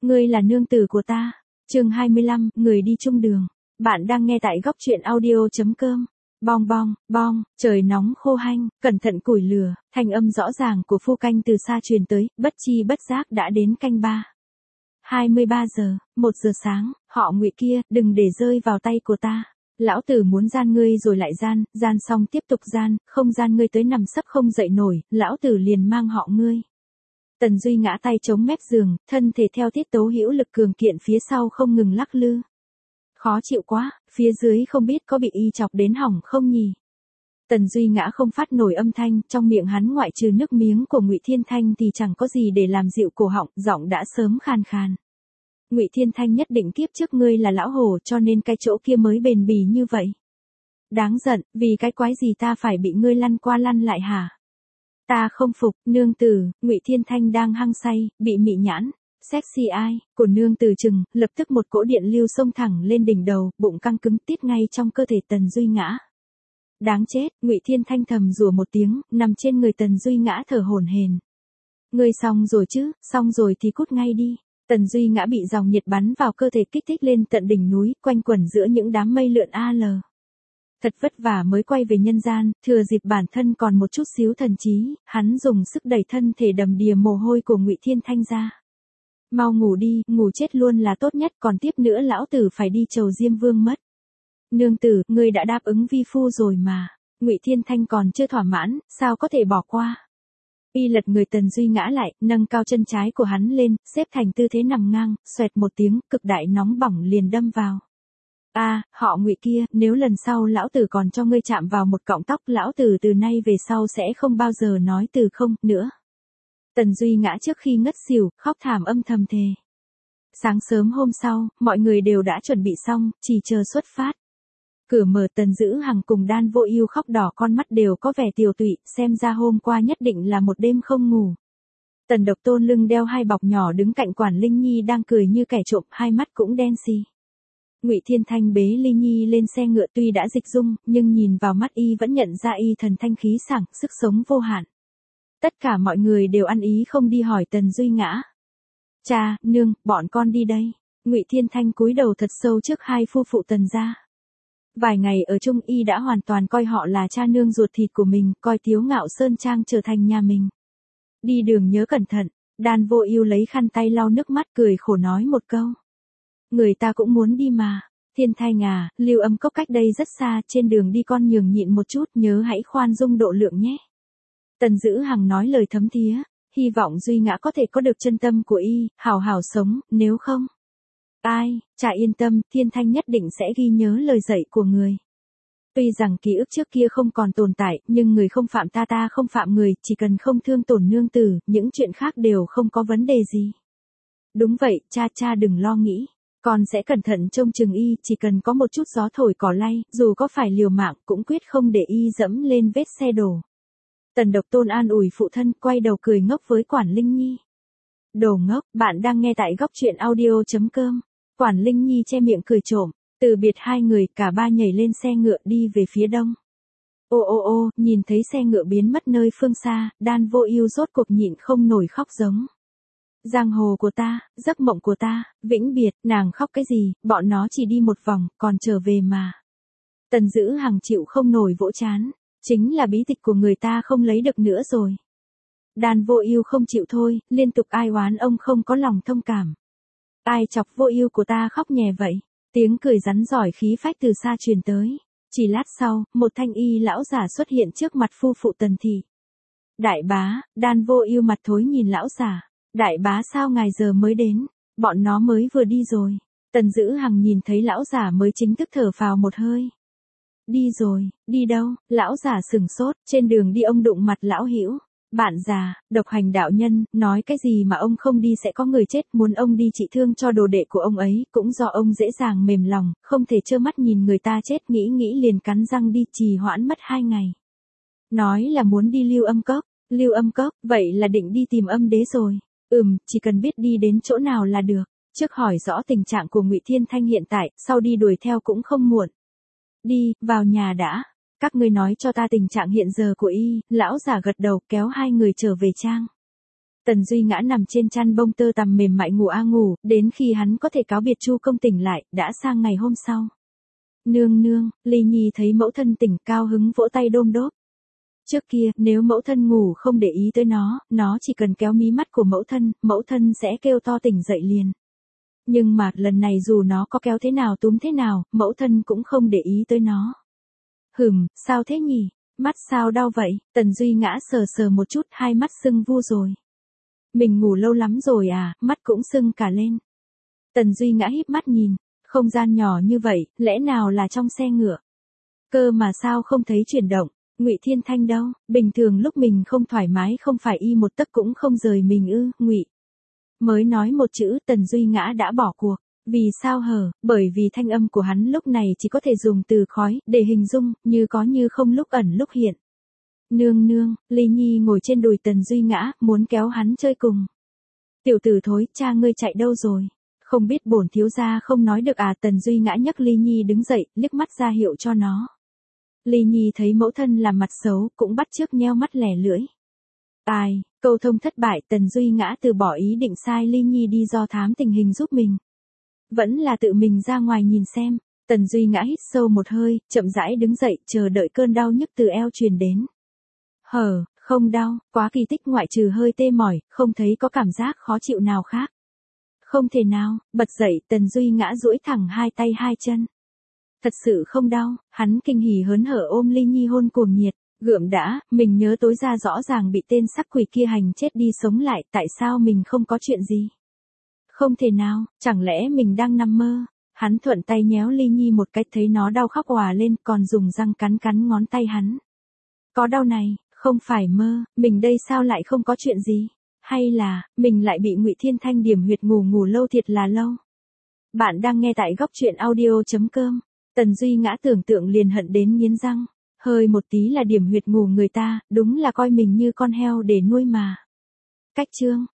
ngươi là nương tử của ta. Chương 25, người đi chung đường. Bạn đang nghe tại góc truyện audio.com. Bong bong, bong, trời nóng khô hanh, cẩn thận củi lửa, thanh âm rõ ràng của phu canh từ xa truyền tới, bất chi bất giác đã đến canh 3. 23 giờ, 1 giờ sáng, họ Ngụy kia, đừng để rơi vào tay của ta. Lão tử muốn gian ngươi rồi lại gian xong tiếp tục gian, không gian ngươi tới nằm sấp không dậy nổi, lão tử liền mang họ ngươi. Tần Duy ngã tay chống mép giường, thân thể theo tiết tấu hữu lực cường kiện phía sau không ngừng lắc lư. Khó chịu quá, phía dưới không biết có bị y chọc đến hỏng không nhỉ? Tần Duy ngã không phát nổi âm thanh, trong miệng hắn ngoại trừ nước miếng của Ngụy Thiên Thanh thì chẳng có gì để làm dịu cổ họng, giọng đã sớm khàn khàn. Ngụy Thiên Thanh nhất định kiếp trước ngươi là lão hổ cho nên cái chỗ kia mới bền bỉ như vậy. Đáng giận, vì cái quái gì ta phải bị ngươi lăn qua lăn lại hả? Ta không phục, nương tử. Ngụy Thiên Thanh đang hăng say, bị mị nhãn, sexy ai, của nương tử chừng, lập tức một cỗ điện lưu xông thẳng lên đỉnh đầu, bụng căng cứng tít ngay trong cơ thể Tần Duy ngã. Đáng chết, Ngụy Thiên Thanh thầm rủa một tiếng, nằm trên người Tần Duy ngã thở hổn hển. Ngươi xong rồi chứ, xong rồi thì cút ngay đi. Tần Duy ngã bị dòng nhiệt bắn vào cơ thể kích thích lên tận đỉnh núi, quanh quẩn giữa những đám mây lượn al. Thật vất vả mới quay về nhân gian, thừa dịp bản thân còn một chút xíu thần trí, hắn dùng sức đẩy thân thể đầm đìa mồ hôi của Ngụy Thiên Thanh ra. Mau ngủ đi, ngủ chết luôn là tốt nhất, còn tiếp nữa lão tử phải đi chầu Diêm Vương mất. Nương tử, ngươi đã đáp ứng vi phu rồi mà. Ngụy Thiên Thanh còn chưa thỏa mãn, sao có thể bỏ qua? Y lật người Tần Duy ngã lại, nâng cao chân trái của hắn lên, xếp thành tư thế nằm ngang, xoẹt một tiếng, cực đại nóng bỏng liền đâm vào. Họ Ngụy kia, nếu lần sau lão tử còn cho ngươi chạm vào một cọng tóc, lão tử từ nay về sau sẽ không bao giờ nói từ không nữa. Tần Duy ngã trước khi ngất xỉu, khóc thảm âm thầm thề. Sáng sớm hôm sau, mọi người đều đã chuẩn bị xong, chỉ chờ xuất phát. Cửa mở, Tần Dữ Hằng cùng Đan Vô Ưu khóc đỏ con mắt đều có vẻ tiều tụy, xem ra hôm qua nhất định là một đêm không ngủ. Tần Độc Tôn lưng đeo hai bọc nhỏ đứng cạnh Quản Linh Nhi đang cười như kẻ trộm, hai mắt cũng đen xì. Ngụy Thiên Thanh bế Linh Nhi lên xe ngựa, tuy đã dịch dung, nhưng nhìn vào mắt y vẫn nhận ra y thần thanh khí sảng, sức sống vô hạn. Tất cả mọi người đều ăn ý không đi hỏi Tần Duy ngã. Cha, nương, bọn con đi đây. Ngụy Thiên Thanh cúi đầu thật sâu trước hai phu phụ Tần gia. Vài ngày ở chung y đã hoàn toàn coi họ là cha nương ruột thịt của mình, coi Tiếu Ngạo Sơn Trang trở thành nhà mình. Đi đường nhớ cẩn thận. Đan Vô Ưu lấy khăn tay lau nước mắt, cười khổ nói một câu. Người ta cũng muốn đi mà. Thiên Thanh à, Lưu Âm Cốc cách đây rất xa, trên đường đi con nhường nhịn một chút, nhớ hãy khoan dung độ lượng nhé. Tần Dữ Hằng nói lời thấm thía, hy vọng Duy ngã có thể có được chân tâm của y, hảo hảo sống, nếu không. Cha yên tâm, Thiên Thanh nhất định sẽ ghi nhớ lời dạy của người. Tuy rằng ký ức trước kia không còn tồn tại, nhưng người không phạm ta không phạm người, chỉ cần không thương tổn nương tử, những chuyện khác đều không có vấn đề gì. Đúng vậy, cha đừng lo nghĩ. Con sẽ cẩn thận trông chừng y, chỉ cần có một chút gió thổi cỏ lay, dù có phải liều mạng cũng quyết không để y dẫm lên vết xe đổ. Tần Độc Tôn an ủi phụ thân, quay đầu cười ngốc với Quản Linh Nhi. Đồ ngốc, bạn đang nghe tại góc truyện audio.com. Quản Linh Nhi che miệng cười trộm, từ biệt hai người, cả ba nhảy lên xe ngựa đi về phía đông. Ô, nhìn thấy xe ngựa biến mất nơi phương xa, Đan Vô Ưu rốt cuộc nhịn không nổi khóc giống. Giang hồ của ta, giấc mộng của ta, vĩnh biệt, nàng khóc cái gì, bọn nó chỉ đi một vòng, còn trở về mà. Tần Dữ Hằng chịu không nổi vỗ trán, chính là bí tịch của người ta không lấy được nữa rồi. Đan Vô Ưu không chịu thôi, liên tục ai oán ông không có lòng thông cảm. Ai chọc Vô Ưu của ta khóc nhè vậy? Tiếng cười rắn rỏi khí phách từ xa truyền tới. Chỉ lát sau, một thanh y lão giả xuất hiện trước mặt phu phụ Tần thị. Đại bá, Đan Vô Ưu mặt thối nhìn lão giả. Đại bá sao ngài giờ mới đến? Bọn nó mới vừa đi rồi. Tần Dữ Hằng nhìn thấy lão giả mới chính thức thở phào một hơi. Đi rồi, đi đâu? Lão giả sửng sốt, trên đường đi ông đụng mặt lão Hữu. Bạn già, độc hành đạo nhân, nói cái gì mà ông không đi sẽ có người chết, muốn ông đi trị thương cho đồ đệ của ông ấy, cũng do ông dễ dàng mềm lòng, không thể trơ mắt nhìn người ta chết, nghĩ liền cắn răng đi, trì hoãn mất 2 ngày. Nói là muốn đi Lưu Âm Cốc, vậy là định đi tìm âm đế rồi. Chỉ cần biết đi đến chỗ nào là được. Trước hỏi rõ tình trạng của Ngụy Thiên Thanh hiện tại, sau đi đuổi theo cũng không muộn. Đi, vào nhà đã. Các ngươi nói cho ta tình trạng hiện giờ của y. Lão giả gật đầu, kéo hai người trở về trang. Tần Duy Ngã nằm trên chăn bông tơ tằm mềm mại ngủ ngủ, đến khi hắn có thể cáo biệt Chu Công tỉnh lại, đã sang ngày hôm sau. Nương nương, Ly Nhi thấy mẫu thân tỉnh cao hứng vỗ tay đôm đốp. Trước kia, nếu mẫu thân ngủ không để ý tới nó chỉ cần kéo mí mắt của mẫu thân sẽ kêu to tỉnh dậy liền. Nhưng mà, lần này dù nó có kéo thế nào túm thế nào, mẫu thân cũng không để ý tới nó. Sao thế nhỉ? Mắt sao đau vậy? Tần Duy Ngã sờ sờ một chút, hai mắt sưng vu rồi. Mình ngủ lâu lắm rồi à, mắt cũng sưng cả lên. Tần Duy Ngã híp mắt nhìn, không gian nhỏ như vậy, lẽ nào là trong xe ngựa? Cơ mà sao không thấy chuyển động? Ngụy Thiên Thanh đâu? Bình thường lúc mình không thoải mái không phải y một tấc cũng không rời mình ư? Ngụy. Mới nói một chữ, Tần Duy Ngã đã bỏ cuộc. Vì sao hở? Bởi vì thanh âm của hắn lúc này chỉ có thể dùng từ khói để hình dung, như có như không, lúc ẩn lúc hiện. Nương nương, Ly Nhi ngồi trên đùi Tần Duy Ngã, muốn kéo hắn chơi cùng. Tiểu tử thối, cha ngươi chạy đâu rồi? Không biết bổn thiếu gia không nói được à? Tần Duy Ngã nhấc Ly Nhi đứng dậy, liếc mắt ra hiệu cho nó. Ly Nhi thấy mẫu thân làm mặt xấu, cũng bắt chước nheo mắt lẻ lưỡi. Câu thông thất bại, Tần Duy Ngã từ bỏ ý định sai Ly Nhi đi do thám tình hình giúp mình. Vẫn là tự mình ra ngoài nhìn xem. Tần Duy Ngã hít sâu một hơi, chậm rãi đứng dậy, chờ đợi cơn đau nhức từ eo truyền đến. Không đau, quá kỳ tích, ngoại trừ hơi tê mỏi, không thấy có cảm giác khó chịu nào khác. Không thể nào, bật dậy, Tần Duy Ngã duỗi thẳng hai tay hai chân. Thật sự không đau, hắn kinh hỉ hớn hở ôm Ly Nhi hôn cuồng nhiệt. Gượm đã, mình nhớ tối ra rõ ràng bị tên sắc quỷ kia hành chết đi sống lại, tại sao mình không có chuyện gì? Không thể nào, chẳng lẽ mình đang nằm mơ? Hắn thuận tay nhéo Ly Nhi một cái, thấy nó đau khóc òa lên, còn dùng răng cắn ngón tay hắn. Có đau này, không phải mơ, mình đây sao lại không có chuyện gì? Hay là, mình lại bị Ngụy Thiên Thanh điểm huyệt ngủ lâu thiệt là lâu? Bạn đang nghe tại góc truyện audio.com. Tần Duy Ngã tưởng tượng liền hận đến nghiến răng. Hơi một tí là điểm huyệt ngủ người ta, đúng là coi mình như con heo để nuôi mà. Cách chương